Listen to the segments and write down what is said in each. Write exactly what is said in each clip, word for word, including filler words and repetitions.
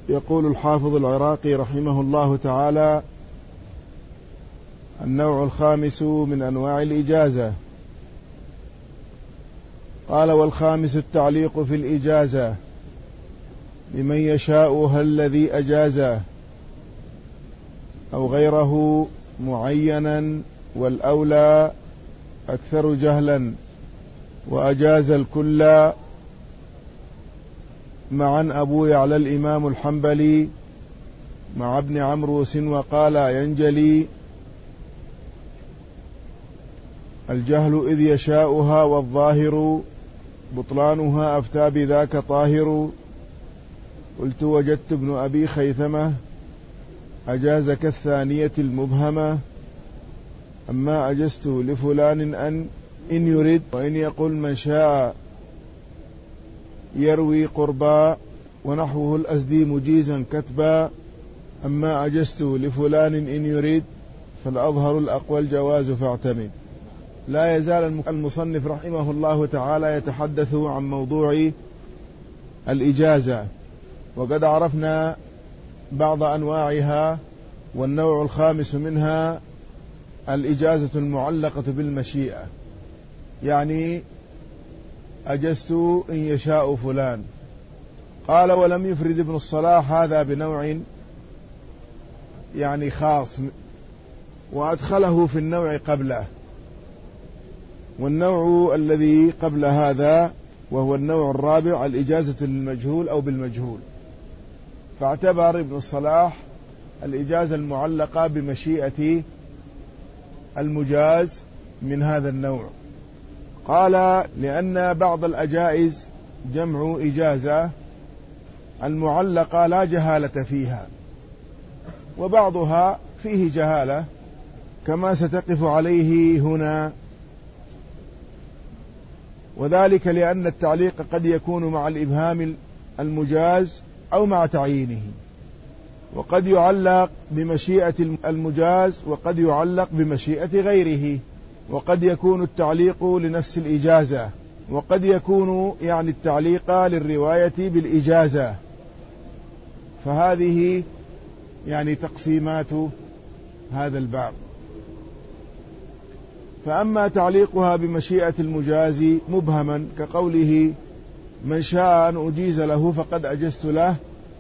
يقول الحافظ العراقي رحمه الله تعالى: النوع الخامس من أنواع الإجازة. قال: والخامس التعليق في الإجازة لمن يشاءها الذي أجازه أو غيره معينا، والأولى أكثر جهلا وأجاز الكل معا أبو يعلى الإمام الحنبلي مع ابن عمروس، وقال ينجلي الجهل إذ يشاؤها، والظاهر بطلانها أفتى بذاك طاهر. قلت وجدت ابن أبي خيثمة أجاز كالثانية المبهمة، أما أجزت لفلان أن إن يرد، وإن يقل من شاء يروي قربا، ونحوه الأزدي مجيزا كتبا، أما أجزت لفلان إن يريد، فالأظهر الأقوى الجواز فاعتمد. لا يزال المصنف رحمه الله تعالى يتحدث عن موضوع الإجازة، وقد عرفنا بعض أنواعها، والنوع الخامس منها الإجازة المعلقة بالمشيئة، يعني أجزت إن يشاء فلان. قال: ولم يفرد ابن الصلاح هذا بنوع يعني خاص، وأدخله في النوع قبله، والنوع الذي قبل هذا وهو النوع الرابع الإجازة للمجهول أو بالمجهول. فاعتبر ابن الصلاح الإجازة المعلقة بمشيئة المجاز من هذا النوع. قال: لأن بعض الأجائز جمع إجازة المعلقة لا جهالة فيها، وبعضها فيه جهالة كما ستقف عليه هنا، وذلك لأن التعليق قد يكون مع الإبهام المجاز أو مع تعيينه، وقد يعلق بمشيئة المجاز وقد يعلق بمشيئة غيره، وقد يكون التعليق لنفس الإجازة، وقد يكون يعني التعليق للرواية بالإجازة. فهذه يعني تقسيمات هذا الباب. فأما تعليقها بمشيئة المجاز مبهما كقوله من شاء أن أجيز له فقد أجزت له،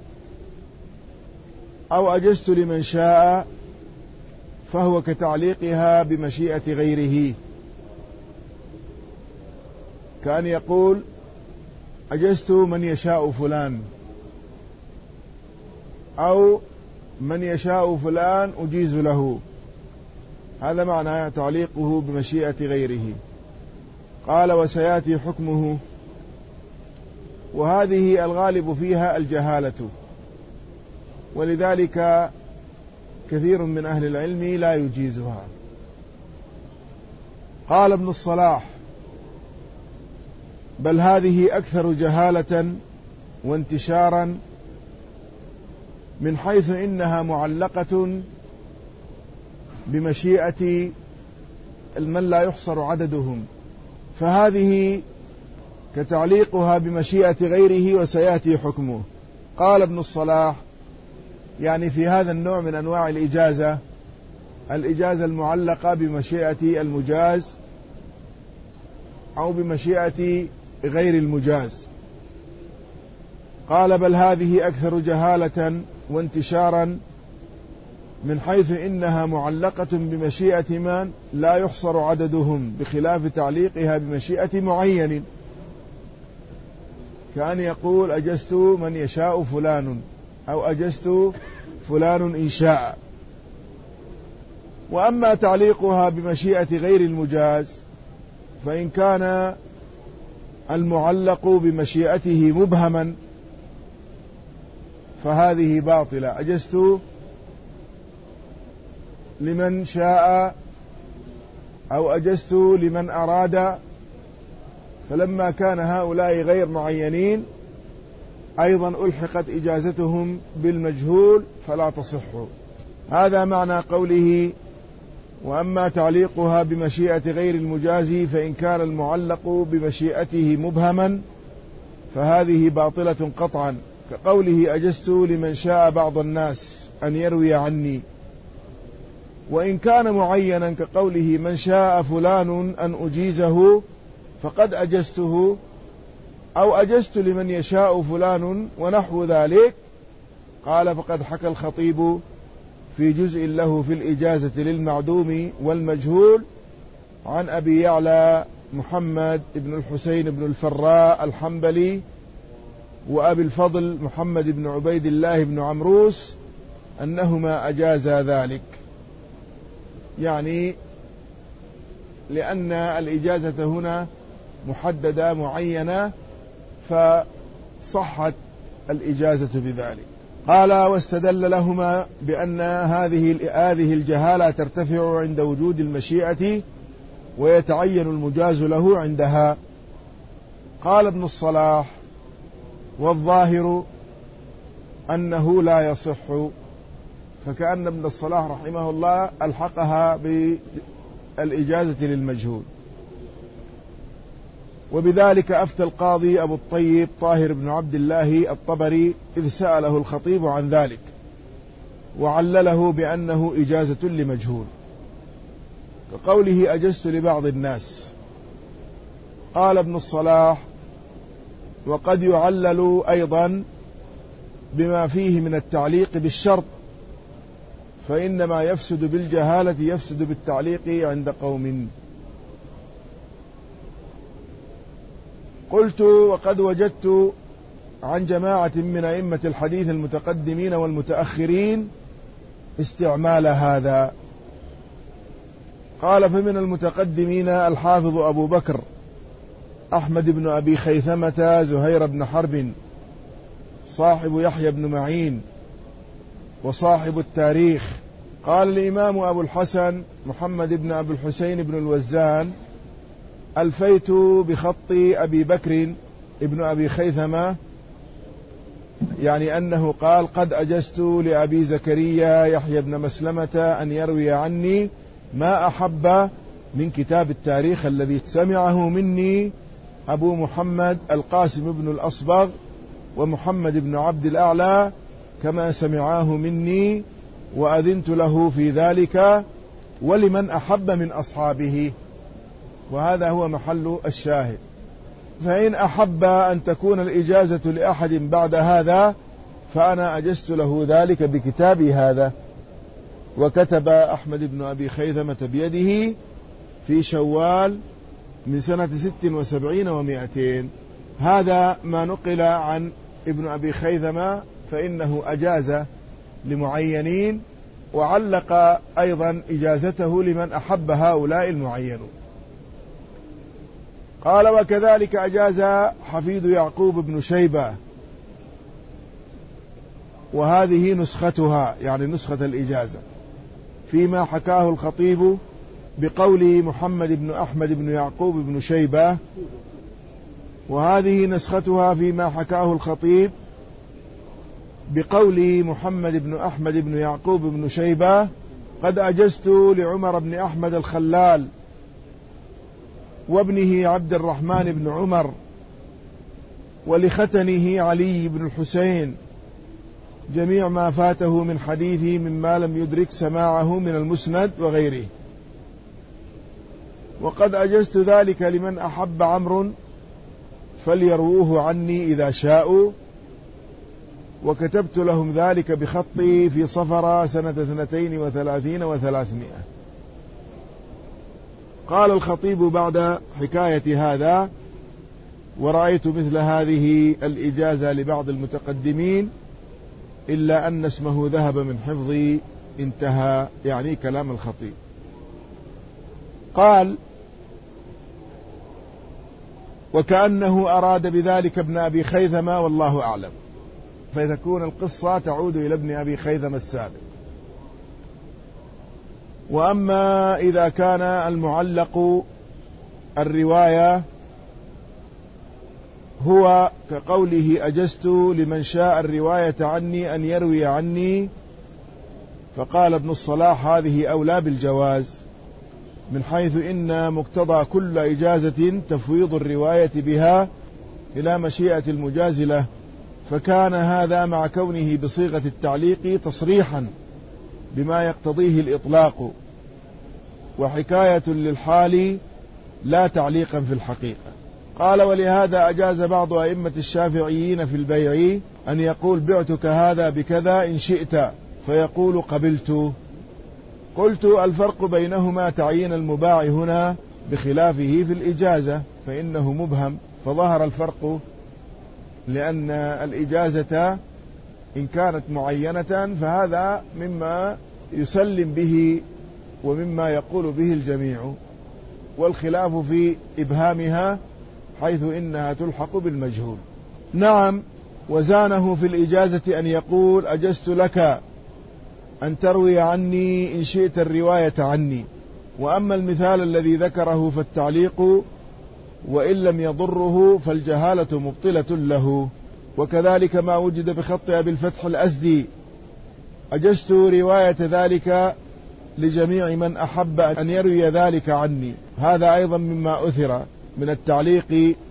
أو أجزت لمن شاء، فهو كتعليقها بمشيئة غيره، كان يقول أجزت من يشاء فلان، أو من يشاء فلان أجيز له، هذا معنى تعليقه بمشيئة غيره. قال: وسيأتي حكمه، وهذه الغالب فيها الجهالة، ولذلك كثير من أهل العلم لا يجيزها. قال ابن الصلاح: بل هذه أكثر جهالة وانتشارا، من حيث إنها معلقة بمشيئة من لا يحصر عددهم، فهذه كتعليقها بمشيئة غيره وسيأتي حكمه. قال ابن الصلاح: يعني في هذا النوع من أنواع الإجازة، الإجازة المعلقة بمشيئة المجاز أو بمشيئة غير المجاز. قال: بل هذه أكثر جهالة وانتشارا، من حيث إنها معلقة بمشيئة من لا يحصر عددهم، بخلاف تعليقها بمشيئة معين، كان يقول أجزت من يشاء فلان، أو أجزت فلان إن شاء. وأما تعليقها بمشيئة غير المجاز، فإن كان المعلق بمشيئته مبهما فهذه باطلة. أجزت لمن شاء، أو أجزت لمن أراد، فلما كان هؤلاء غير معينين أيضا ألحقت إجازتهم بالمجهول فلا تصح. هذا معنى قوله: وأما تعليقها بمشيئة غير المجاز فإن كان المعلق بمشيئته مبهما فهذه باطلة قطعا، كقوله أجزت لمن شاء بعض الناس أن يروي عني. وإن كان معينا كقوله من شاء فلان أن أجيزه فقد أجزته، أو أجزت لمن يشاء فلان ونحو ذلك. قال فقد حكى الخطيب في جزء له في الإجازة للمعدوم والمجهول عن أبي يعلى محمد بن الحسين بن الفراء الحنبلي وأبي الفضل محمد بن عبيد الله بن عمروس أنهما أجازا ذلك، يعني لأن الإجازة هنا محددة معينة فصحت الإجازة بذلك. قال واستدل لهما بأن هذه هذه الجهالة ترتفع عند وجود المشيئة ويتعين المجاز له عندها. قال ابن الصلاح والظاهر أنه لا يصح، فكأن ابن الصلاح رحمه الله ألحقها بالإجازة للمجهول. وبذلك أفتى القاضي أبو الطيب طاهر بن عبد الله الطبري إذ سأله الخطيب عن ذلك وعلله بأنه إجازة لمجهول، كقوله أجزت لبعض الناس. قال ابن الصلاح وقد يعلل أيضا بما فيه من التعليق بالشرط، فإنما يفسد بالجهالة يفسد بالتعليق عند قوم. قلت وقد وجدت عن جماعة من أئمة الحديث المتقدمين والمتأخرين استعمال هذا. قال فمن المتقدمين الحافظ أبو بكر أحمد بن أبي خيثمة زهير بن حرب صاحب يحيى بن معين وصاحب التاريخ. قال الإمام أبو الحسن محمد بن أبي الحسين بن الوزان ألفيت بخط أبي بكر ابن أبي خيثمة، يعني أنه قال قد أجزت لأبي زكريا يحيى بن مسلمة أن يروي عني ما أحب من كتاب التاريخ الذي سمعه مني أبو محمد القاسم بن الأصبغ ومحمد بن عبد الأعلى كما سمعاه مني، وأذنت له في ذلك ولمن أحب من أصحابه. وهذا هو محل الشاهد. فإن أحب أن تكون الإجازة لأحد بعد هذا فأنا أجزت له ذلك بكتابي هذا. وكتب أحمد بن أبي خيثمة بيده في شوال من سنة ست وسبعين ومائتين. هذا ما نقل عن ابن أبي خيثمة، فإنه أجاز لمعينين وعلق أيضا إجازته لمن أحب هؤلاء المعينون. قال وكذلك أجاز حفيد يعقوب بن شيبة، وهذه نسختها يعني نسخة الإجازة فيما حكاه الخطيب بقول محمد بن أحمد بن يعقوب بن شيبة، وهذه نسختها فيما حكاه الخطيب بقول محمد بن أحمد بن يعقوب بن شيبة قد أجزت لعمر بن أحمد الخلال وابنه عبد الرحمن بن عمر ولختنه علي بن الحسين جميع ما فاته من حديثه مما لم يدرك سماعه من المسند وغيره. وقد أجزت ذلك لمن أحب عمرو فليروه عني إذا شاءوا، وكتبت لهم ذلك بخطي في صفر سنة اثنتين وثلاثين وثلاثمائة. قال الخطيب بعد حكاية هذا ورأيت مثل هذه الإجازة لبعض المتقدمين إلا أن اسمه ذهب من حفظي. انتهى يعني كلام الخطيب. قال وكأنه أراد بذلك ابن أبي خيثمة والله أعلم، فتكون القصة تعود إلى ابن أبي خيثمة السابق. وأما إذا كان المعلق الرواية هو كقوله أجزت لمن شاء الرواية عني أن يروي عني، فقال ابن الصلاح هذه أولى بالجواز، من حيث إن مقتضى كل إجازة تفويض الرواية بها إلى مشيئة المجاز له، فكان هذا مع كونه بصيغة التعليق تصريحا بما يقتضيه الإطلاق وحكاية للحال لا تعليقا في الحقيقة. قال ولهذا أجاز بعض أئمة الشافعيين في البيع أن يقول بعتك هذا بكذا إن شئت، فيقول قبلت. قلت الفرق بينهما تعيين المباع هنا بخلافه في الإجازة فإنه مبهم، فظهر الفرق لأن الإجازة إن كانت معينة فهذا مما يسلم به ومما يقول به الجميع، والخلاف في إبهامها حيث إنها تلحق بالمجهول. نعم، وزانه في الإجازة أن يقول أجزت لك أن تروي عني إن شئت الرواية عني. وأما المثال الذي ذكره فالتعليق وإن لم يضره فالجهالة مبطلة له. وكذلك ما وجد بخط أبي الفتح الأزدي أجزت رواية ذلك لجميع من أحب أن يروي ذلك عني، هذا أيضا مما أثر من التعليق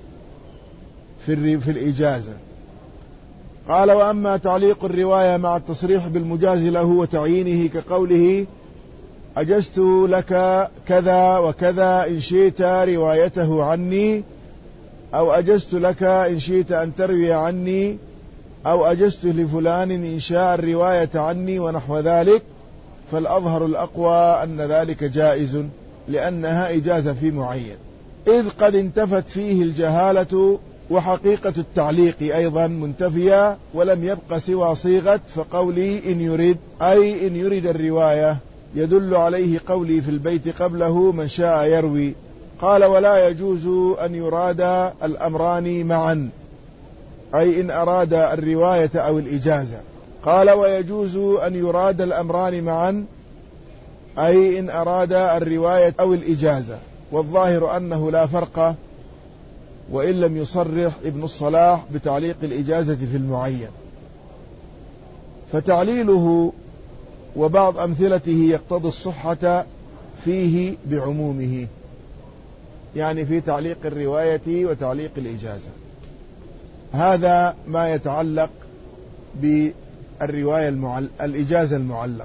في الإجازة. قال وأما تعليق الرواية مع التصريح بالمجاز له وتعيينه كقوله أجزت لك كذا وكذا إن شئت روايته عني، أو أجزت لك إن شئت أن تروي عني، أو أجزت لفلان إن شاء الرواية عني ونحو ذلك، فالأظهر الأقوى أن ذلك جائز لأنها إجازة في معين، إذ قد انتفت فيه الجهالة وحقيقة التعليق أيضا منتفية، ولم يبق سوى صيغة فقولي إن يريد، أي إن يريد الرواية، يدل عليه قولي في البيت قبله من شاء يروي. قال ولا يجوز أن يراد الأمران معا، أي إن أراد الرواية أو الإجازة. قال ويجوز أن يراد الأمران معا، أي إن أراد الرواية أو الإجازة، والظاهر أنه لا فرق، وإن لم يصرح ابن الصلاح بتعليق الإجازة في المعين. فتعليله وبعض أمثلته يقتضي الصحة فيه بعمومه، يعني في تعليق الرواية وتعليق الإجازة. هذا ما يتعلق بالرواية المعل... الإجازة المعلق.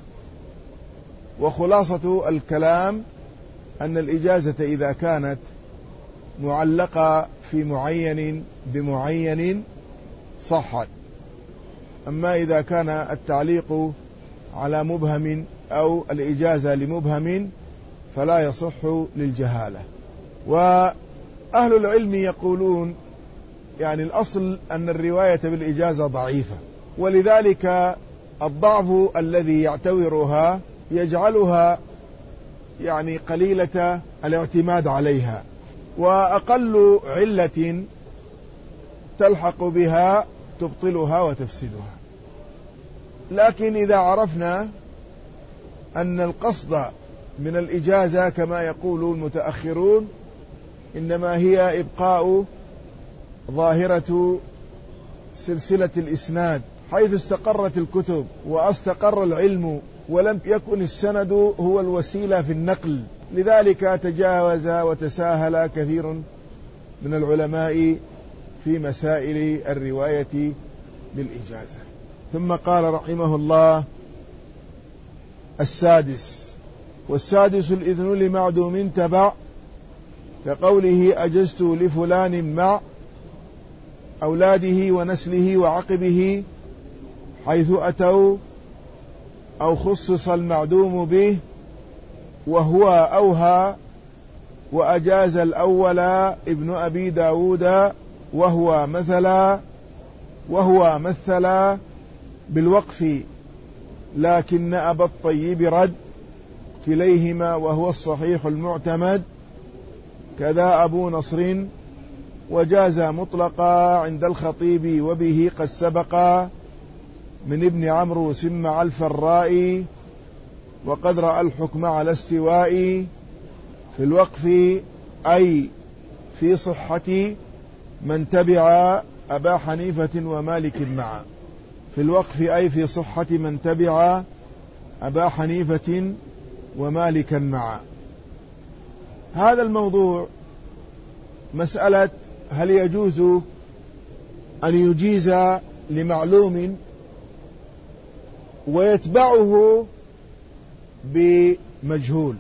وخلاصة الكلام أن الإجازة إذا كانت معلقة في معين بمعين صحت، أما إذا كان التعليق على مبهم أو الإجازة لمبهم فلا يصح للجهالة. وأهل العلم يقولون يعني الأصل أن الرواية بالإجازة ضعيفة، ولذلك الضعف الذي يعتورها يجعلها يعني قليلة الاعتماد عليها، وأقل علة تلحق بها تبطلها وتفسدها. لكن إذا عرفنا أن القصد من الإجازة كما يقول المتأخرون إنما هي إبقاء ظاهرة سلسلة الإسناد حيث استقرت الكتب واستقر العلم، ولم يكن السند هو الوسيلة في النقل، لذلك تجاوز وتساهل كثير من العلماء في مسائل الرواية بالإجازة. ثم قال رحمه الله السادس، والسادس الإذن لمعدوم تبع، كقوله أجزت لفلان مع أولاده ونسله وعقبه حيث أتوا، أو خصص المعدوم به وهو أوهى، وأجاز الأول ابن أبي داود وهو مثلا وهو مثلا بالوقف، لكن أبا الطيب رد كليهما وهو الصحيح المعتمد، كذا أبو نصر، وجاز مطلقا عند الخطيب وبه قد سبقا من ابن عمرو سمع الفراء، وقد رأى الحكم على استواء في الوقف، أي في صحة من تبع أبا حنيفة ومالك معا، في الوقف أي في صحة من تبع أبا حنيفة ومالكا معا. هذا الموضوع مسألة هل يجوز أن يجيز لمعلوم ويتبعه بمجهول،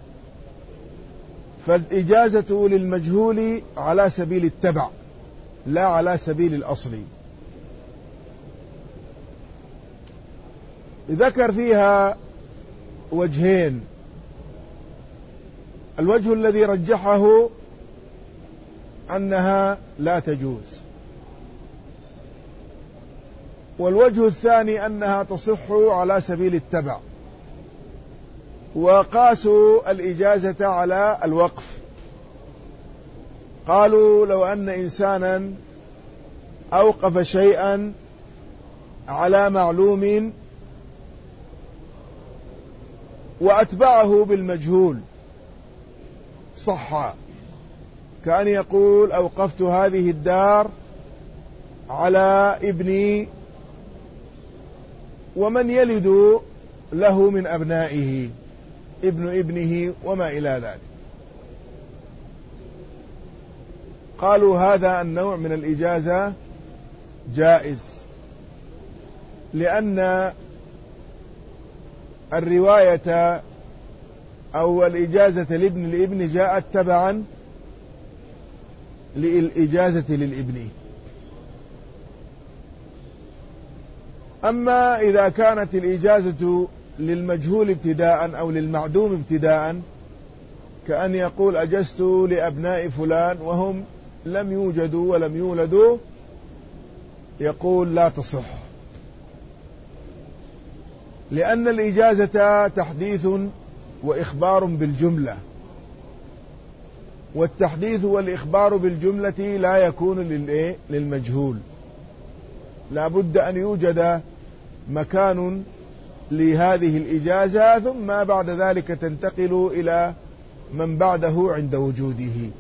فالإجازة للمجهول على سبيل التبع لا على سبيل الأصل. ذكر فيها وجهين، الوجه الذي رجحه أنها لا تجوز، والوجه الثاني أنها تصح على سبيل التبع، وقاسوا الإجازة على الوقف. قالوا لو أن إنسانا أوقف شيئا على معلوم وأتبعه بالمجهول صح، كأن يقول أوقفت هذه الدار على ابني ومن يلد له من أبنائه، ابن ابنه وما إلى ذلك. قالوا هذا النوع من الإجازة جائز، لأن الرواية أو الإجازة لابن الابن جاءت تبعا للإجازة للابن. أما إذا كانت الإجازة للمجهول ابتداء أو للمعدوم ابتداء، كأن يقول أجزت لأبناء فلان وهم لم يوجدوا ولم يولدوا، يقول لا تصح، لأن الإجازة تحديث وإخبار بالجملة، والتحديث والإخبار بالجملة لا يكون للمجهول، لا بد أن يوجد مكان لهذه الإجازة ثم بعد ذلك تنتقل إلى من بعده عند وجوده.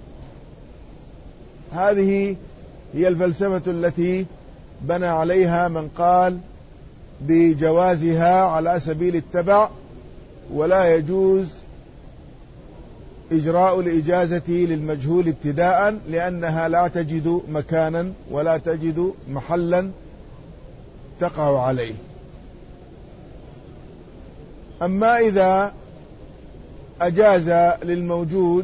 هذه هي الفلسفة التي بنى عليها من قال بجوازها على سبيل التبع، ولا يجوز إجراء الإجازة للمجهول ابتداء، لأنها لا تجد مكانا ولا تجد محلا تقع عليه. أما إذا أجاز للموجود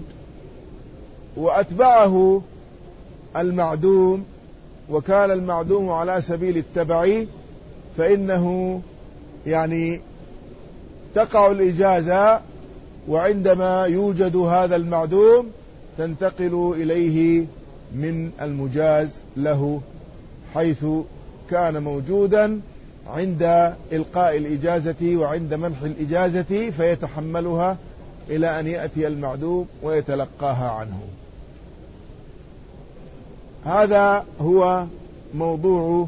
وأتبعه المعدوم وكان المعدوم على سبيل التبع، فإنه يعني تقع الإجازة، وعندما يوجد هذا المعدوم تنتقل إليه من المجاز له حيث كان موجودا عند إلقاء الإجازة وعند منح الإجازة، فيتحملها إلى أن يأتي المعدوم ويتلقاها عنه. هذا هو موضوع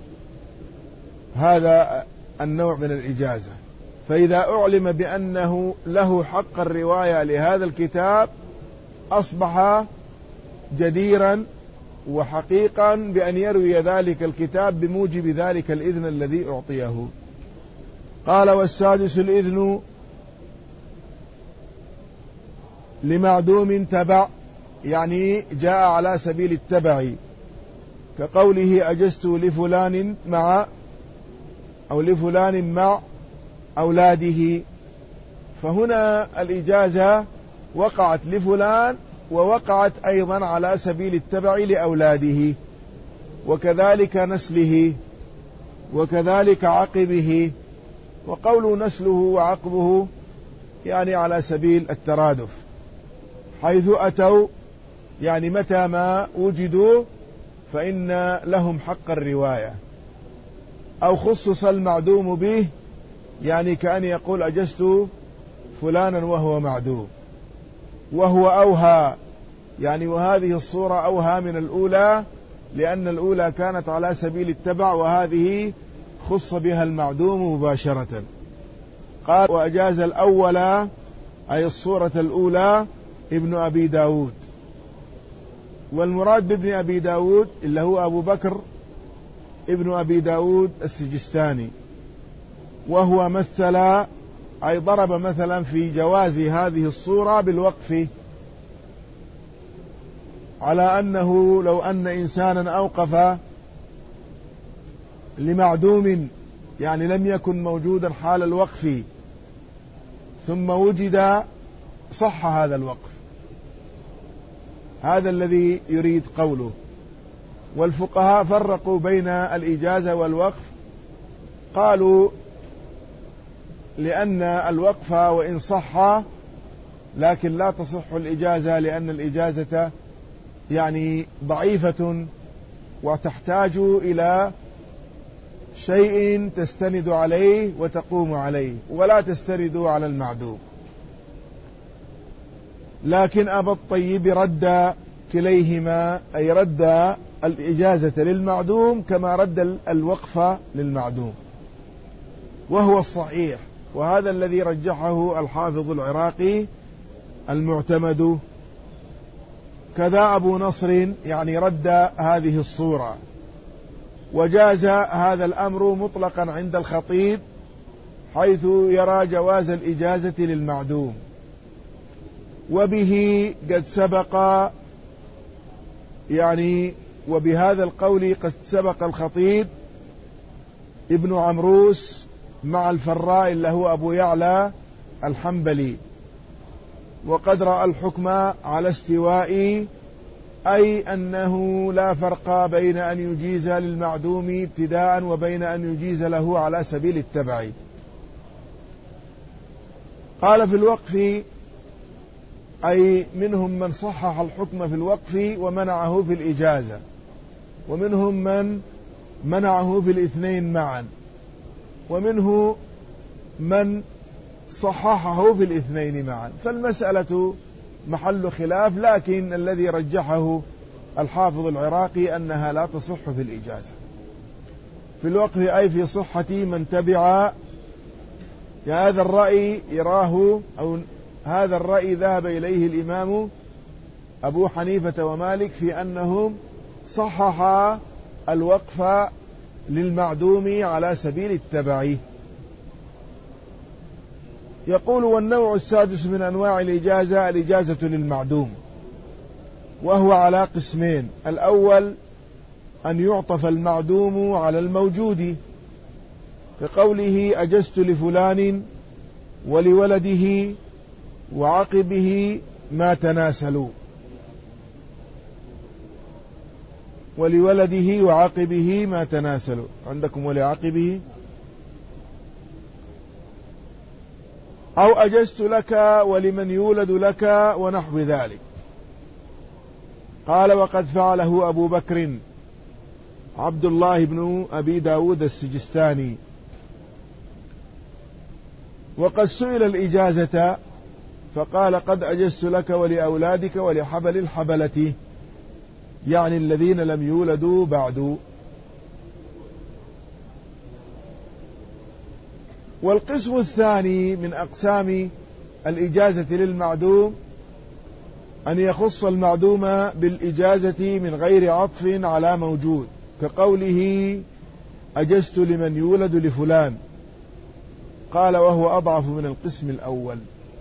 هذا النوع من الإجازة. فإذا أعلم بأنه له حق الرواية لهذا الكتاب أصبح جديرا وحقيقا بأن يروي ذلك الكتاب بموجب ذلك الإذن الذي أعطيه. قال: والسادس الإذن لمعدوم تبع، يعني جاء على سبيل التبع، كقوله أجزت لفلان مع أو لفلان مع أولاده، فهنا الإجازة وقعت لفلان ووقعت أيضا على سبيل التبع لأولاده، وكذلك نسله، وكذلك عقبه. وقول نسله وعقبه يعني على سبيل الترادف، حيث أتوا يعني متى ما وجدوا فإن لهم حق الرواية. أو خصص المعدوم به، يعني كأن يقول أجزت فلانا وهو معدوم، وهو أوهى، يعني وهذه الصورة أوهى من الأولى، لأن الأولى كانت على سبيل التبع وهذه خص بها المعدوم مباشرة. قال: وأجاز الأول أي الصورة الأولى ابن أبي داود. والمراد بابن أبي داود اللي هو أبو بكر ابن أبي داود السجستاني، وهو مثل أي ضرب مثلا في جواز هذه الصورة بالوقف، على أنه لو أن إنسانا أوقف لمعدوم يعني لم يكن موجودا حال الوقف ثم وجد صح هذا الوقف، هذا الذي يريد قوله. والفقهاء فرقوا بين الإجازة والوقف، قالوا لأن الوقف وإن صح لكن لا تصح الإجازة، لأن الإجازة يعني ضعيفة وتحتاج إلى شيء تستند عليه وتقوم عليه، ولا تستند على المعدوم. لكن أبا الطيب رد كليهما، أي رد الإجازة للمعدوم كما رد الوقف للمعدوم، وهو الصحيح، وهذا الذي رجحه الحافظ العراقي المعتمد. كذا أبو نصر يعني رد هذه الصورة، وجاز هذا الأمر مطلقا عند الخطيب، حيث يرى جواز الإجازة للمعدوم. وبه قد سبق يعني وبهذا القول قد سبق الخطيب ابن عمروس مع الفراء اللي هو أبو يعلى الحنبلي، وقد رأى الحكم على استواء، أي أنه لا فرق بين أن يجيز للمعدوم ابتداء وبين أن يجيز له على سبيل التبع. قال في الوقف، أي منهم من صحح الحكم في الوقف ومنعه في الإجازة، ومنهم من منعه في الاثنين معا، ومنه من صححه في الاثنين معا. فالمسألة محل خلاف، لكن الذي رجحه الحافظ العراقي أنها لا تصح في الإجازة في الوقف، أي في صحة من تبع. هذا الرأي يراه أو هذا الرأي ذهب إليه الإمام أبو حنيفة ومالك في أنهم صحح الوقف للمعدوم على سبيل التبع. يقول: والنوع السادس من أنواع الإجازة الإجازة للمعدوم، وهو على قسمين: الأول أن يعطف المعدوم على الموجود، كقوله: أجزت لفلان ولولده وعقبه ما تناسلوا، ولولده وعقبه ما تناسلوا، عندكم ولعقبه. أو أجزت لك ولمن يولد لك ونحو ذلك. قال: وقد فعله أبو بكر عبد الله بن أبي داود السجستاني. وقد سئل الإجازة فقال: قد أجزت لك ولأولادك ولحبل الحبلة، يعني الذين لم يولدوا بعد. والقسم الثاني من أقسام الإجازة للمعدوم أن يخص المعدوم بالإجازة من غير عطف على موجود، كقوله: أجزت لمن يولد لفلان. قال: وهو أضعف من القسم الأول.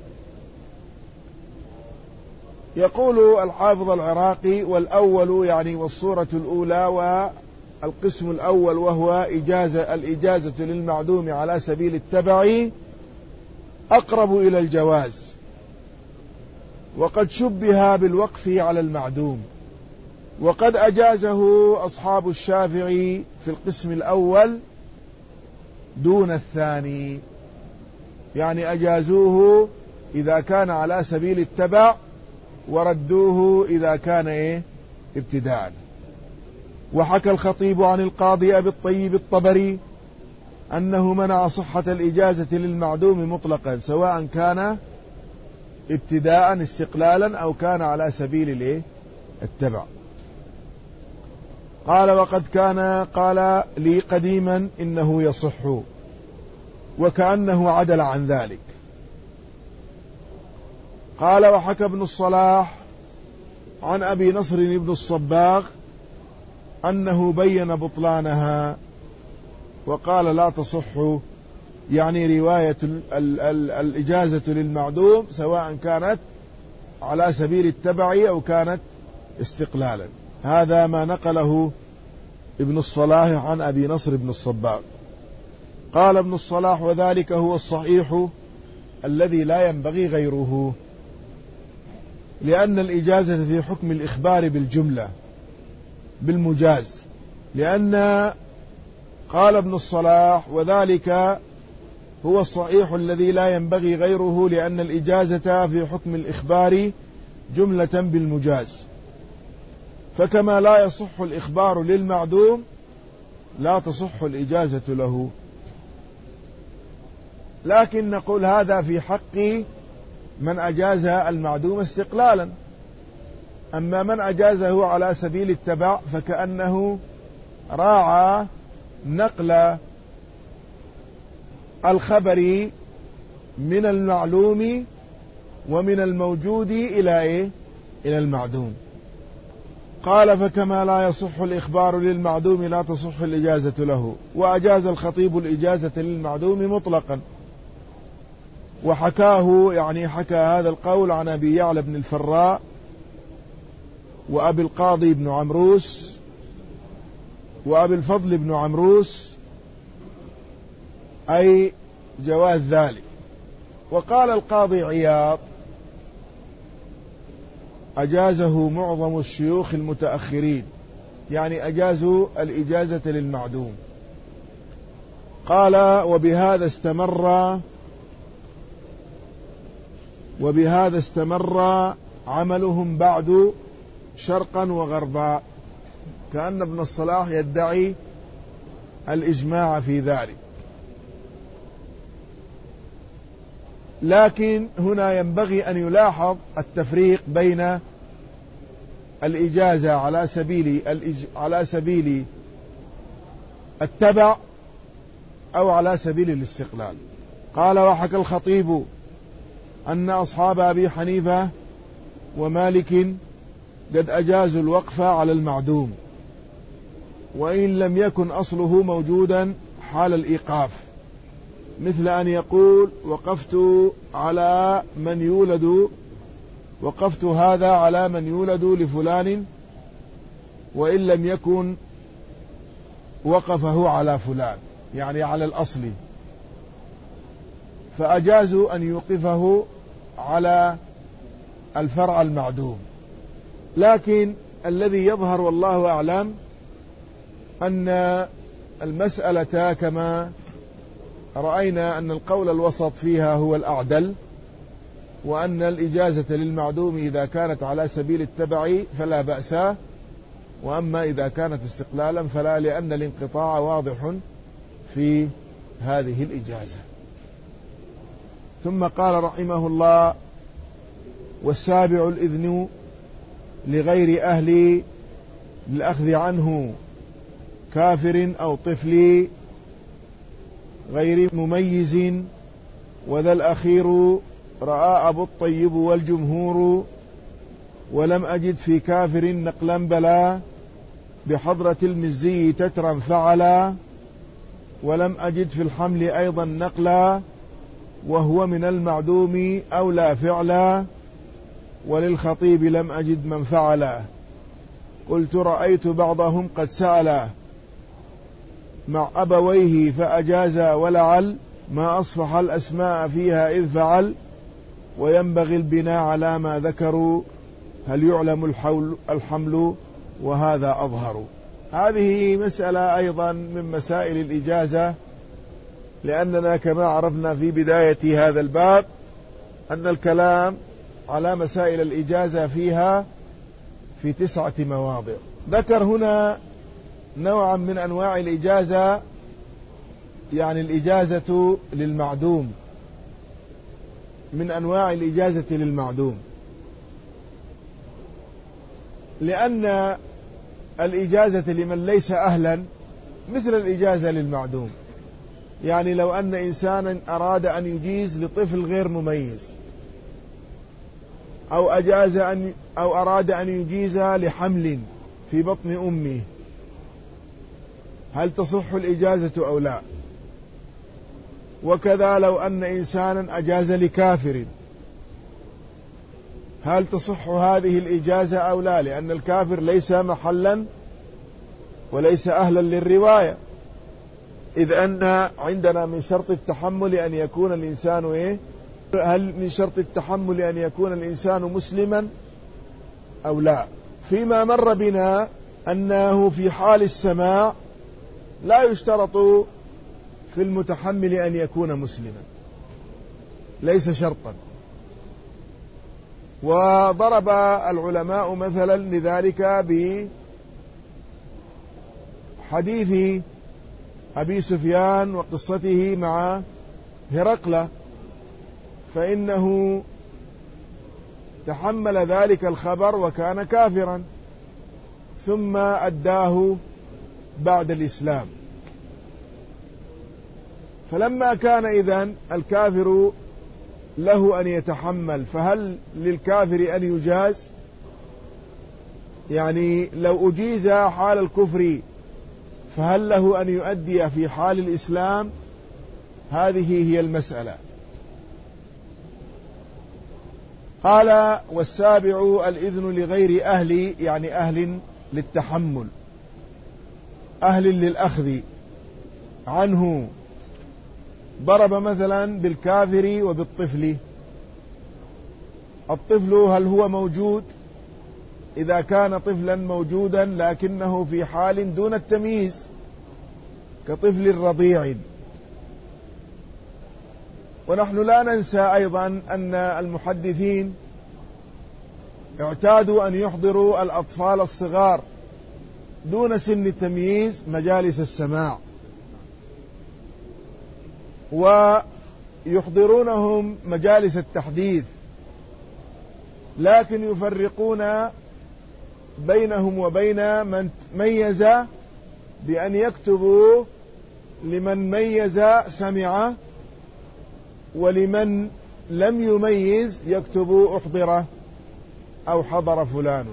يقول الحافظ العراقي: والأول يعني والصورة الأولى والقسم الأول وهو إجازة الإجازة للمعدوم على سبيل التبع أقرب إلى الجواز، وقد شبه بالوقف على المعدوم. وقد أجازه أصحاب الشافعي في القسم الأول دون الثاني، يعني أجازوه إذا كان على سبيل التبع وردوه إذا كان إيه ابتداء. وحكى الخطيب عن القاضي أبي الطيب الطبري أنه منع صحة الإجازة للمعدوم مطلقا، سواء كان ابتداء استقلالا أو كان على سبيل الإيه التبع. قال: وقد كان قال لي قديما إنه يصح، وكأنه عدل عن ذلك. قال: وحكى ابن الصلاح عن أبي نصر بن الصباغ أنه بين بطلانها وقال: لا تصح، يعني رواية ال ال ال الإجازة للمعدوم سواء كانت على سبيل التبع أو كانت استقلالا. هذا ما نقله ابن الصلاح عن أبي نصر بن الصباغ قال ابن الصلاح: وذلك هو الصحيح الذي لا ينبغي غيره، لأن الإجازة في حكم الإخبار بالجملة بالمجاز، لأن قال ابن الصلاح: وذلك هو الصحيح الذي لا ينبغي غيره، لأن الإجازة في حكم الإخبار جملة بالمجاز، فكما لا يصح الإخبار للمعدوم لا تصح الإجازة له. لكن نقول هذا في حق من أجاز المعدوم استقلالا، أما من أجازه على سبيل التبع فكأنه راعى نقل الخبر من المعلوم ومن الموجود إلى إيه؟ إلى المعدوم. قال: فكما لا يصح الإخبار للمعدوم لا تصح الإجازة له. وأجاز الخطيب الإجازة للمعدوم مطلقا، وحكاه يعني حكى هذا القول عن أبي يعلى بن الفراء وأبي القاضي بن عمروس وأبي الفضل بن عمروس، أي جواز ذلك. وقال القاضي عياض: أجازه معظم الشيوخ المتأخرين، يعني أجازوا الإجازة للمعدوم. قال: وبهذا استمر وبهذا استمر عملهم بعد شرقا وغربا، كأن ابن الصلاح يدعي الإجماع في ذلك. لكن هنا ينبغي أن يلاحظ التفريق بين الإجازة على سبيل على سبيل التبع أو على سبيل الاستقلال. قال: وحكى الخطيب أن أصحاب أبي حنيفة ومالك قد أجازوا الوقف على المعدوم، وإن لم يكن أصله موجودا حال الإيقاف، مثل أن يقول: وقفت على من يولد وقفت هذا على من يولد لفلان، وإن لم يكن وقفه على فلان، يعني على الأصل، فأجازوا أن يوقفه على الفرع المعدوم. لكن الذي يظهر والله أعلم أن المسألة كما رأينا أن القول الوسط فيها هو الأعدل، وأن الإجازة للمعدوم إذا كانت على سبيل التبع فلا بأس، وأما إذا كانت استقلالا فلا، لأن الانقطاع واضح في هذه الإجازة. ثم قال رحمه الله: والسابع الإذن لغير أهل للأخذ عنه كافر أو طفل غير مميز، وذا الأخير رأى أبو الطيب والجمهور، ولم أجد في كافر نقلا بلا بحضرة المزي تترا فعلا، ولم أجد في الحمل أيضا نقلا وهو من المعدوم أو لا فعلا، وللخطيب لم أجد من فعلا. قلت: رأيت بعضهم قد سألا مع أبويه فأجاز، ولعل ما أصفح الأسماء فيها إذ فعل، وينبغي البناء على ما ذكروا، هل يعلم الحول الحمل وهذا أظهر. هذه مسألة أيضا من مسائل الإجازة، لأننا كما عرفنا في بداية هذا الباب أن الكلام على مسائل الإجازة فيها في تسعة مواضع. ذكر هنا نوعا من أنواع الإجازة، يعني الإجازة للمعدوم، من أنواع الإجازة للمعدوم، لأن الإجازة لمن ليس أهلا مثل الإجازة للمعدوم. يعني لو أن إنسانا أراد أن يجيز لطفل غير مميز، أو أجاز أن أو أراد أن يجيز لحمل في بطن أمه، هل تصح الإجازة أو لا؟ وكذا لو أن إنسانا أجاز لكافر، هل تصح هذه الإجازة أو لا؟ لأن الكافر ليس محلا وليس أهلا للرواية، إذ أن عندنا من شرط التحمل أن يكون الإنسان إيه؟ هل من شرط التحمل أن يكون الإنسان مسلما أو لا؟ فيما مر بنا أنه في حال السماع لا يشترط في المتحمل أن يكون مسلما، ليس شرطا. وضرب العلماء مثلا لذلك بحديث أبي سفيان وقصته مع هرقل، فإنه تحمل ذلك الخبر وكان كافرا ثم أداه بعد الإسلام. فلما كان إذن الكافر له أن يتحمل، فهل للكافر أن يجاز؟ يعني لو أجيز حال الكفر فهل له أن يؤدي في حال الإسلام؟ هذه هي المسألة. قال: والسابع الإذن لغير أهل، يعني أهل للتحمل، أهل للأخذ عنه. ضرب مثلا بالكافر وبالطفل. الطفل هل هو موجود؟ إذا كان طفلا موجودا لكنه في حال دون التمييز كطفل رضيع. ونحن لا ننسى أيضا أن المحدثين اعتادوا أن يحضروا الأطفال الصغار دون سن التمييز مجالس السماع، ويحضرونهم مجالس التحديث، لكن يفرقون بينهم وبين من ميز بأن يكتبوا لمن ميز سمع، ولمن لم يميز يكتبوا أحضر أو حضر فلان.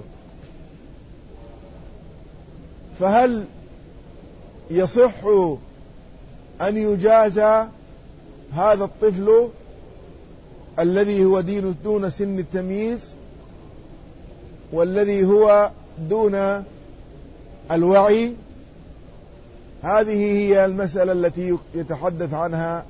فهل يصح أن يجاز هذا الطفل الذي هو دين دون سن التمييز والذي هو دون الوعي؟ هذه هي المسألة التي يتحدث عنها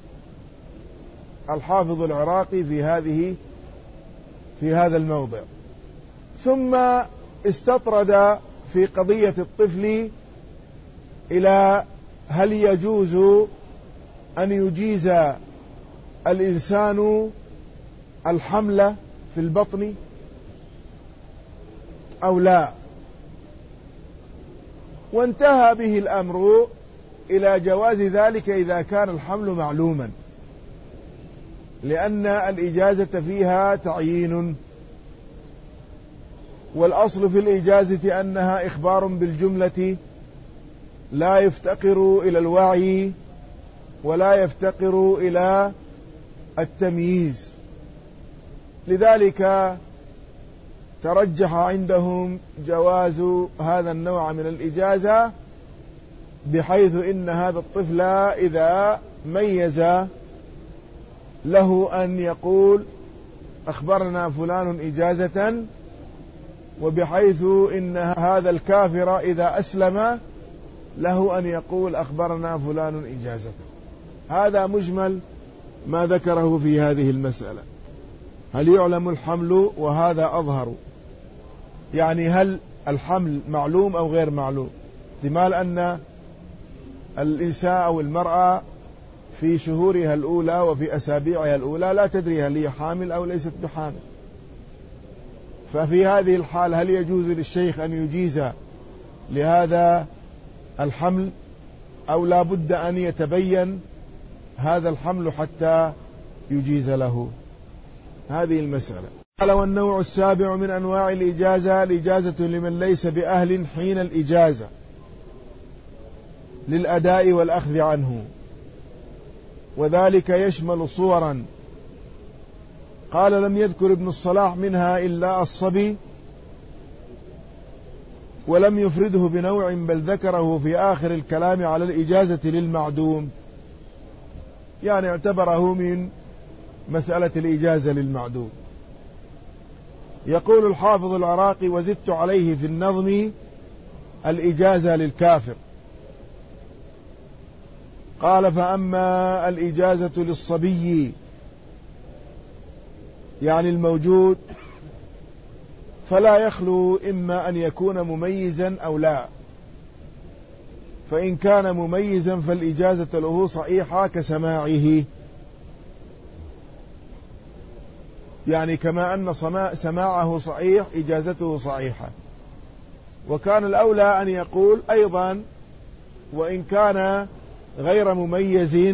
الحافظ العراقي في هذه في هذا الموضع. ثم استطرد في قضية الطفل إلى هل يجوز أن يجيز الإنسان الحمل في البطن أو لا، وانتهى به الأمر إلى جواز ذلك إذا كان الحمل معلوما، لأن الإجازة فيها تعيين، والأصل في الإجازة أنها إخبار بالجملة لا يفتقر إلى الوعي ولا يفتقر إلى التمييز. لذلك ترجح عندهم جواز هذا النوع من الإجازة، بحيث إن هذا الطفل إذا ميز له أن يقول أخبرنا فلان إجازة، وبحيث إن هذا الكافر إذا أسلم له أن يقول أخبرنا فلان إجازة. هذا مجمل ما ذكره في هذه المسألة. هل يعلم الحمل؟ وهذا أظهر، يعني هل الحمل معلوم أو غير معلوم؟ احتمال أن الإنسان أو المرأة في شهورها الأولى وفي أسابيعها الأولى لا تدري هل هي حامل أو ليست بحامل، ففي هذه الحال هل يجوز للشيخ أن يجيز لهذا الحمل أو لا بد أن يتبين هذا الحمل حتى يجيز له؟ هذه المسألة. قال: والنوع السابع من أنواع الإجازة الإجازة لمن ليس بأهل حين الإجازة للأداء والأخذ عنه، وذلك يشمل صورا. قال: لم يذكر ابن الصلاح منها إلا الصبي، ولم يفرده بنوع، بل ذكره في آخر الكلام على الإجازة للمعدوم، يعني اعتبره من مسألة الإجازة للمعدوم. يقول الحافظ العراقي: وزدت عليه في النظم الإجازة للكافر. قال فأما الإجازة للصبي يعني الموجود فلا يخلو إما أن يكون مميزا أو لا، فإن كان مميزا فالإجازة له صحيحة كسماعه، يعني كما أن سماعه صحيح إجازته صحيحة. وكان الأولى أن يقول أيضا وإن كان غير مميز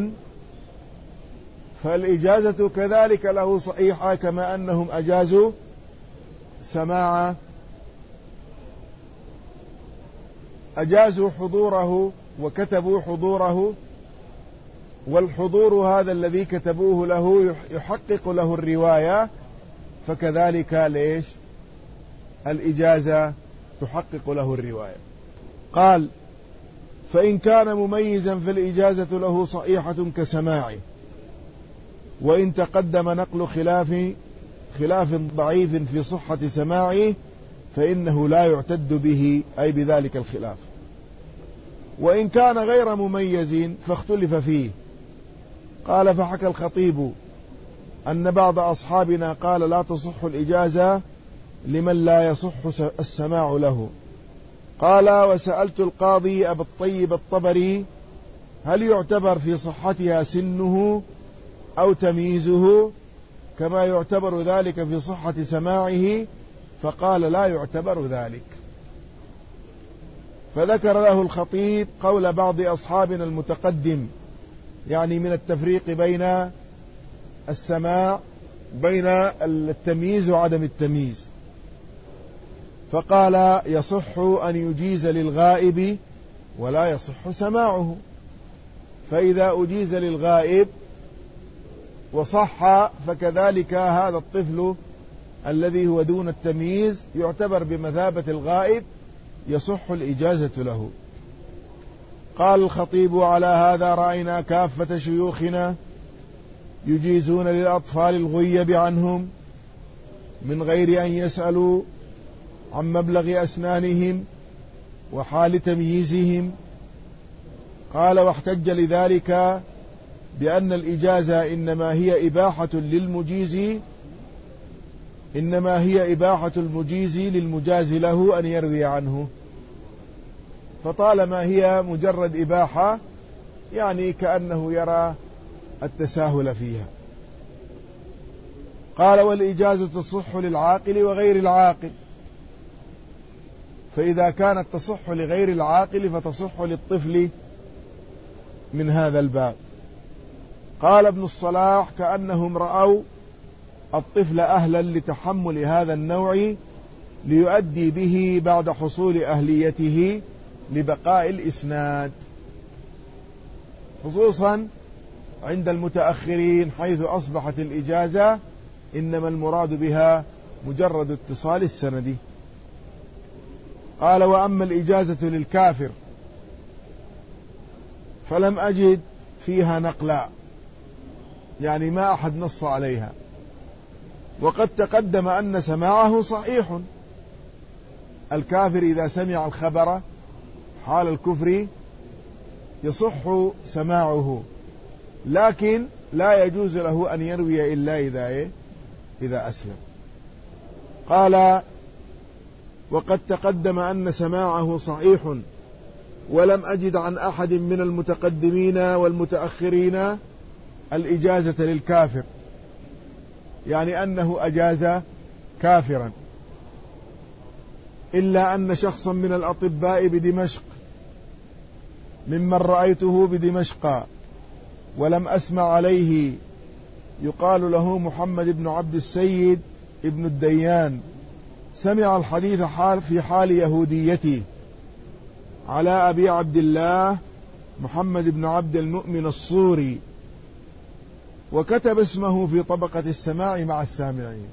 فالإجازة كذلك له صحيحة كما أنهم أجازوا سماع أجازوا حضوره وكتبوا حضوره، والحضور هذا الذي كتبوه له يحقق له الرواية، فكذلك ليش الإجازة تحقق له الرواية. قال فإن كان مميزا فالإجازة له صحيحة كسماعه، وإن تقدم نقل خلاف خلاف ضعيف في صحة سماعه فإنه لا يعتد به، أي بذلك الخلاف. وإن كان غير مميز فاختلف فيه. قال فحكى الخطيب أن بعض أصحابنا قال لا تصح الإجازة لمن لا يصح السماع له. قال وسألت القاضي أبا الطيب الطبري هل يعتبر في صحتها سنه أو تمييزه كما يعتبر ذلك في صحة سماعه؟ فقال لا يعتبر ذلك. فذكر له الخطيب قول بعض أصحابنا المتقدم، يعني من التفريق بين السماع بين التمييز وعدم التمييز، فقال يصح أن يجيز للغائب ولا يصح سماعه، فإذا أجيز للغائب وصح فكذلك هذا الطفل الذي هو دون التمييز يعتبر بمثابة الغائب يصح الإجازة له. قال الخطيب على هذا رأينا كافة شيوخنا يجيزون للأطفال الغيب عنهم من غير أن يسألوا عن مبلغ أسنانهم وحال تمييزهم. قال واحتج لذلك بأن الإجازة إنما هي إباحة للمجيز إنما هي إباحة المجيز للمجاز له أن يروي عنه، فطالما هي مجرد إباحة يعني كأنه يرى التساهل فيها. قال والإجازة تصح للعاقل وغير العاقل، فإذا كانت تصح لغير العاقل فتصح للطفل من هذا الباب. قال ابن الصلاح كأنهم رأوا الطفل أهلا لتحمل هذا النوع ليؤدي به بعد حصول أهليته لبقاء الإسناد، خصوصا عند المتأخرين حيث أصبحت الإجازة إنما المراد بها مجرد اتصال السند. قال وأما الإجازة للكافر فلم أجد فيها نقلا، يعني ما أحد نص عليها، وقد تقدم أن سماعه صحيح. الكافر إذا سمع الخبر حال الكفر يصح سماعه، لكن لا يجوز له أن يروي إلا إذا إيه؟ إذا أسلم. قال وقد تقدم أن سماعه صحيح ولم أجد عن أحد من المتقدمين والمتأخرين الإجازة للكافر، يعني أنه أجاز كافرا، إلا أن شخصا من الأطباء بدمشق ممن رأيته بدمشق ولم أسمع عليه يقال له محمد بن عبد السيد ابن الديان سمع الحديث حال في حال يهوديته على أبي عبد الله محمد بن عبد المؤمن الصوري، وكتب اسمه في طبقة السماع مع السامعين.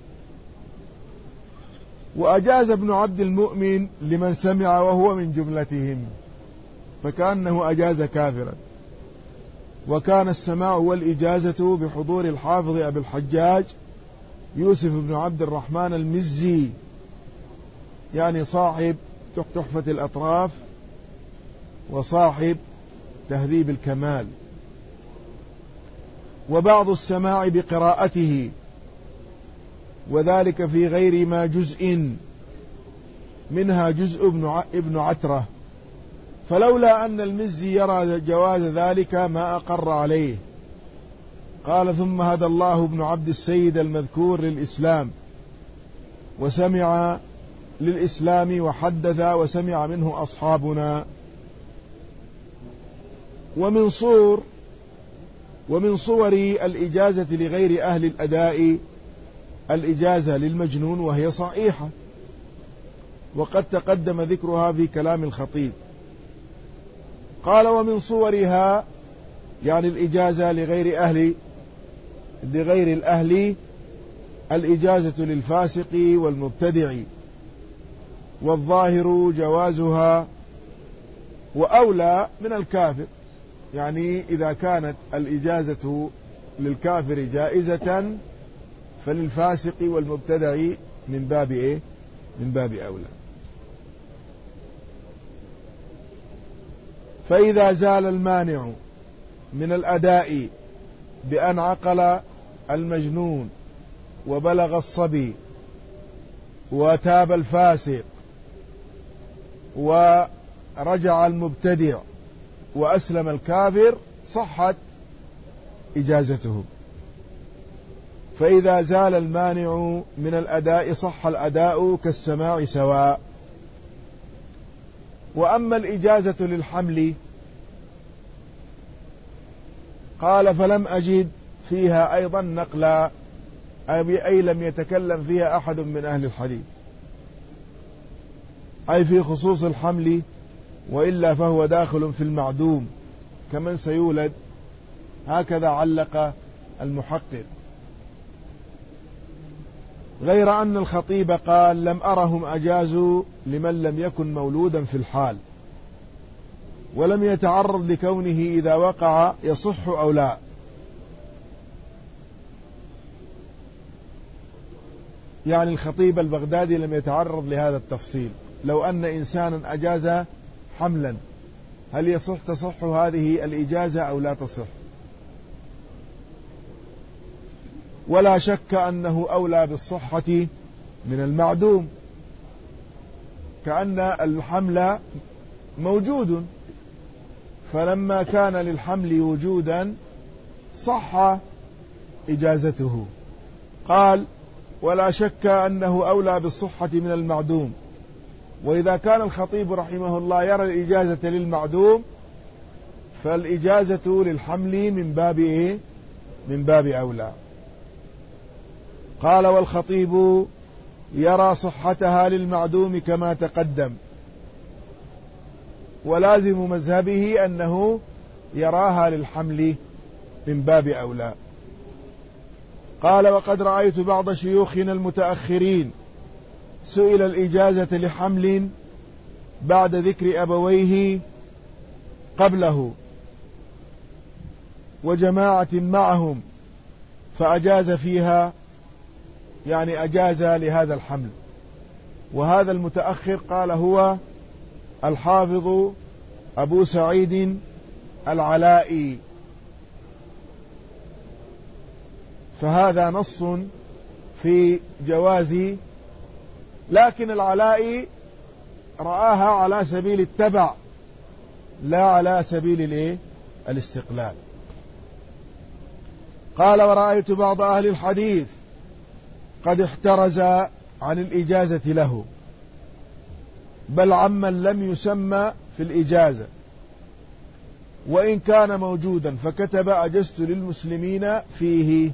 وأجاز ابن عبد المؤمن لمن سمع وهو من جملتهم، فكأنه أجاز كافرا. وكان السماع والإجازة بحضور الحافظ أبي الحجاج يوسف بن عبد الرحمن المزي، يعني صاحب تحفة الأطراف وصاحب تهذيب الكمال. وبعض السماع بقراءته، وذلك في غير ما جزء، منها جزء ابن عترة، فلولا أن المزي يرى جواز ذلك ما أقر عليه. قال: ثم هدى الله ابن عبد السيد المذكور للإسلام، وسمع للإسلام وحدث وسمع منه أصحابنا. ومن صور ومن صور الإجازة لغير أهل الأداء الإجازة للمجنون، وهي صحيحة، وقد تقدم ذكرها في كلام الخطيب. قال: ومن صورها يعني الإجازة لغير أهل لغير الأهل الإجازة للفاسق والمبتدع، والظاهر جوازها، وأولى من الكافر. يعني إذا كانت الإجازة للكافر جائزة فللفاسق والمبتدع من باب إيه؟ من باب أولى. فإذا زال المانع من الأداء بأن عقل المجنون وبلغ الصبي وتاب الفاسق ورجع المبتدع وأسلم الكافر، صحت إجازته. فإذا زال المانع من الأداء صح الأداء كالسماع سواء. وأما الإجازة للحمل، قال: فلم أجد فيها أيضا نقلا، أي لم يتكلم فيها أحد من أهل الحديث، أي في خصوص الحمل، وإلا فهو داخل في المعدوم كمن سيولد، هكذا علق المحقق. غير أن الخطيب قال: لم أرهم أجازوا لمن لم يكن مولودا في الحال، ولم يتعرض لكونه إذا وقع يصح أو لا. يعني الخطيب البغدادي لم يتعرض لهذا التفصيل. لو أن إنسانا أجاز حملا، هل يصح تصح هذه الإجازة أو لا تصح؟ ولا شك أنه أولى بالصحة من المعدوم، كأن الحمل موجود، فلما كان للحمل وجودا صح إجازته. قال: ولا شك أنه أولى بالصحة من المعدوم. وإذا كان الخطيب رحمه الله يرى الإجازة للمعدوم، فالإجازة للحمل من باب إيه؟ من باب أولى. قال: والخطيب يرى صحتها للمعدوم كما تقدم، ولازم مذهبه أنه يراها للحمل من باب أولى. قال: وقد رأيت بعض شيوخنا المتأخرين سئل الإجازة لحمل بعد ذكر أبويه قبله وجماعة معهم، فأجاز فيها، يعني أجاز لهذا الحمل. وهذا المتأخر قال هو الحافظ أبو سعيد العلائي، فهذا نص في جواز، لكن العلائي رآها على سبيل التبع لا على سبيل الايه الاستقلال. قال: ورأيت بعض أهل الحديث قد احترز عن الإجازة له، بل عمن لم يسمى في الإجازة وإن كان موجودا، فكتب: أجزت للمسلمين فيه.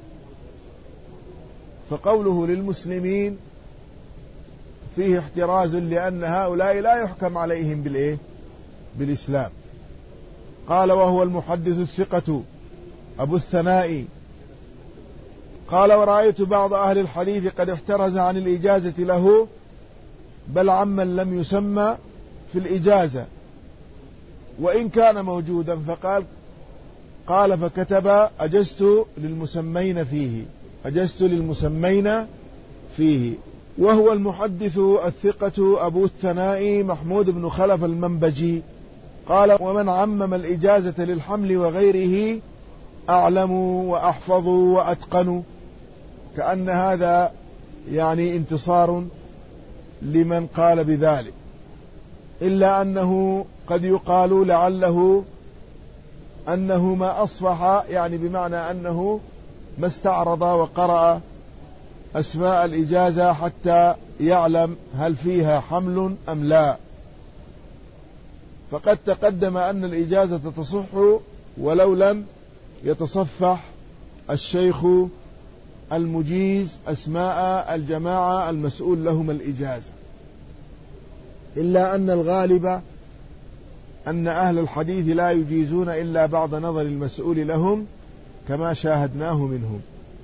فقوله للمسلمين فيه احتراز، لأن هؤلاء لا يحكم عليهم بالإيه؟ بالإسلام. قال: وهو المحدث الثقة أبو الثناء. قال: ورأيت بعض أهل الحديث قد احترز عن الإجازة له، بل عمن لم يسمى في الإجازة وإن كان موجودا، فقال قال فكتب: أجزت للمسمين فيه أجزت للمسمين فيه وهو المحدث الثقة أبو الثناء محمود بن خلف المنبجي قال: ومن عمم الإجازة للحمل وغيره أعلم وأحفظ وأتقن. كأن هذا يعني انتصار لمن قال بذلك، إلا أنه قد يقال لعله أنه ما أصفح، يعني بمعنى أنه ما استعرض وقرأ أسماء الإجازة حتى يعلم هل فيها حمل أم لا. فقد تقدم أن الإجازة تصح ولو لم يتصفح الشيخ المجيز أسماء الجماعة المسؤول لهم الإجازة، إلا أن الغالب أن أهل الحديث لا يجيزون إلا بعد نظر المسؤول لهم كما شاهدناه منهم.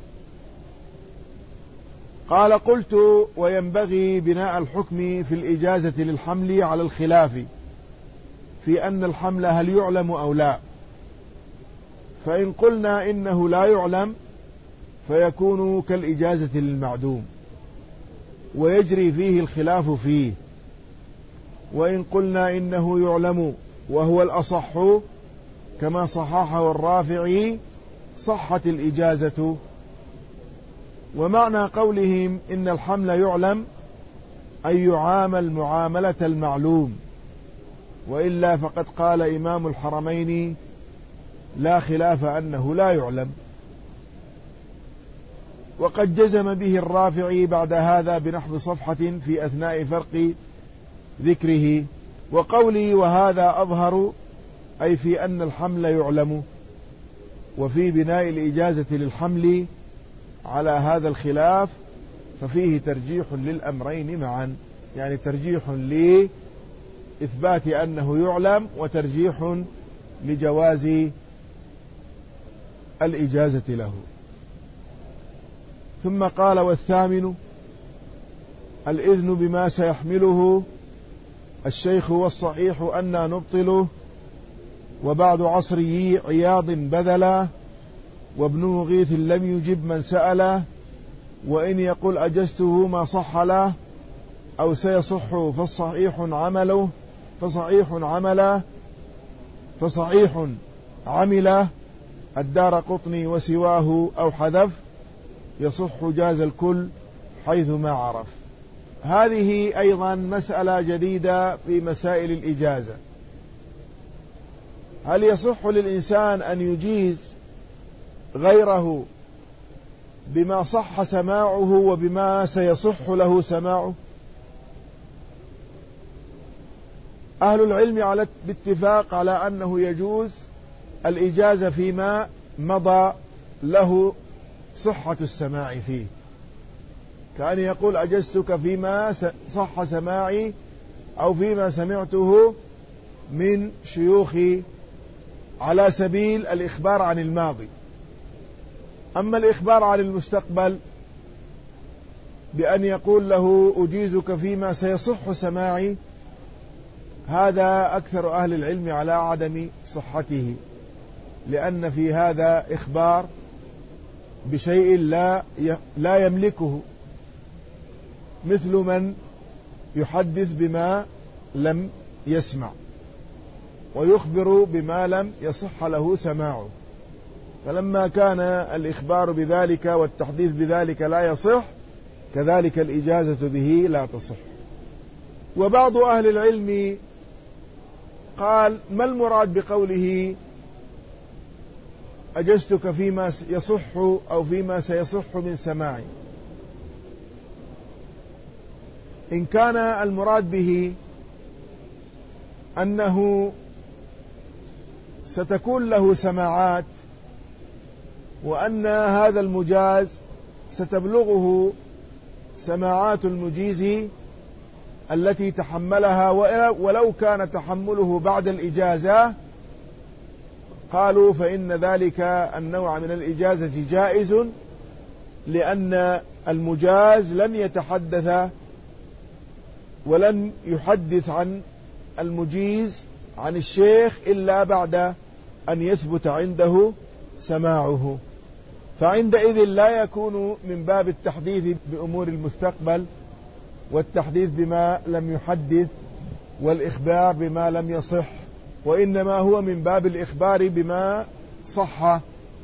قال: قلت: وينبغي بناء الحكم في الإجازة للحمل على الخلاف في أن الحمل هل يعلم أو لا. فإن قلنا إنه لا يعلم فيكون كالإجازة للمعدوم ويجري فيه الخلاف فيه، وإن قلنا إنه يعلم وهو الأصح كما صححه الرافعي صحت الإجازة. ومعنى قولهم إن الحمل يعلم أي يعامل معاملة المعلوم، وإلا فقد قال إمام الحرمين: لا خلاف أنه لا يعلم. وقد جزم به الرافعي بعد هذا بنحو صفحة في أثناء فرق ذكره. وقولي وهذا أظهر أي في أن الحمل يعلم، وفي بناء الإجازة للحمل على هذا الخلاف ففيه ترجيح للأمرين معا، يعني ترجيح لإثبات أنه يعلم وترجيح لجواز الإجازة له. ثم قال: والثامن الإذن بما سيحمله الشيخ، والصحيح أن نبطله، وبعد عصري عياض بذلا، وابن مغيث لم يجب من سأله، وإن يقل أجزته ما صح له أو سيصح فالصحيح عمله فصحيح عمله فصحيح عمله الدار قطني وسواه أو حذف يصح جاز الكل حيث ما عرف. هذه أيضا مسألة جديدة في مسائل الإجازة. هل يصح للإنسان أن يجيز غيره بما صح سماعه وبما سيصح له سماعه؟ أهل العلم على باتفاق على أنه يجوز الإجازة فيما مضى له صحة السماع فيه، كأن يقول أجزتك فيما صح سماعي أو فيما سمعته من شيوخي، على سبيل الإخبار عن الماضي. أما الإخبار عن المستقبل بأن يقول له أجيزك فيما سيصح سماعي، هذا أكثر أهل العلم على عدم صحته، لأن في هذا إخبار بشيء لا لا يملكه، مثل من يحدث بما لم يسمع ويخبر بما لم يصح له سماعه. فلما كان الإخبار بذلك والتحديث بذلك لا يصح، كذلك الإجازة به لا تصح. وبعض أهل العلم قال: ما المراد بقوله أجزتك فيما يصح أو فيما سيصح من سماعي؟ إن كان المراد به أنه ستكون له سماعات، وأن هذا المجاز ستبلغه سماعات المجيز التي تحملها، ولو كان تحمله بعد الإجازة، قالوا فإن ذلك النوع من الإجازة جائز، لأن المجاز لم يتحدث ولم يحدث عن المجيز عن الشيخ إلا بعد أن يثبت عنده سماعه، فعندئذ لا يكون من باب التحديث بأمور المستقبل، والتحديث بما لم يحدث، والإخبار بما لم يصح، وإنما هو من باب الإخبار بما صح.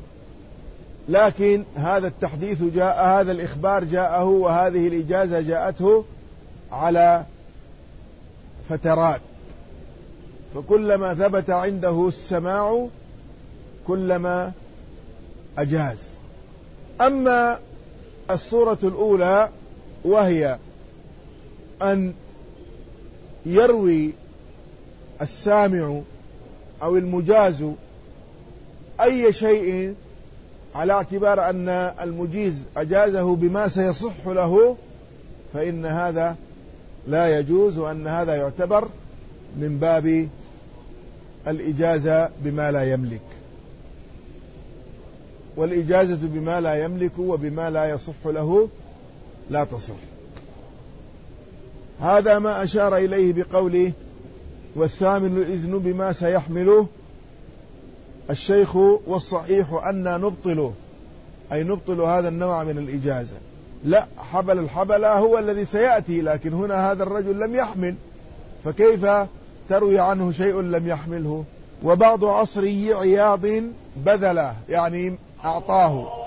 لكن هذا التحديث جاء، هذا الإخبار جاءه وهذه الإجازة جاءته على فترات، فكلما ثبت عنده السماع كلما أجاز. أما الصورة الأولى وهي أن يروي السامع أو المجاز أي شيء على اعتبار أن المجيز أجازه بما سيصح له، فإن هذا لا يجوز، وأن هذا يعتبر من باب الإجازة بما لا يملك، والإجازة بما لا يملك وبما لا يصح له لا تصح. هذا ما أشار إليه بقوله والثامن الإذن بما سيحمله الشيخ، والصحيح أن نبطله، أي نبطل هذا النوع من الإجازة. لا، حبل الحبل هو الذي سيأتي، لكن هنا هذا الرجل لم يحمل، فكيف تروي عنه شيء لم يحمله؟ وبعض عصري عياض بذله، يعني أعطاه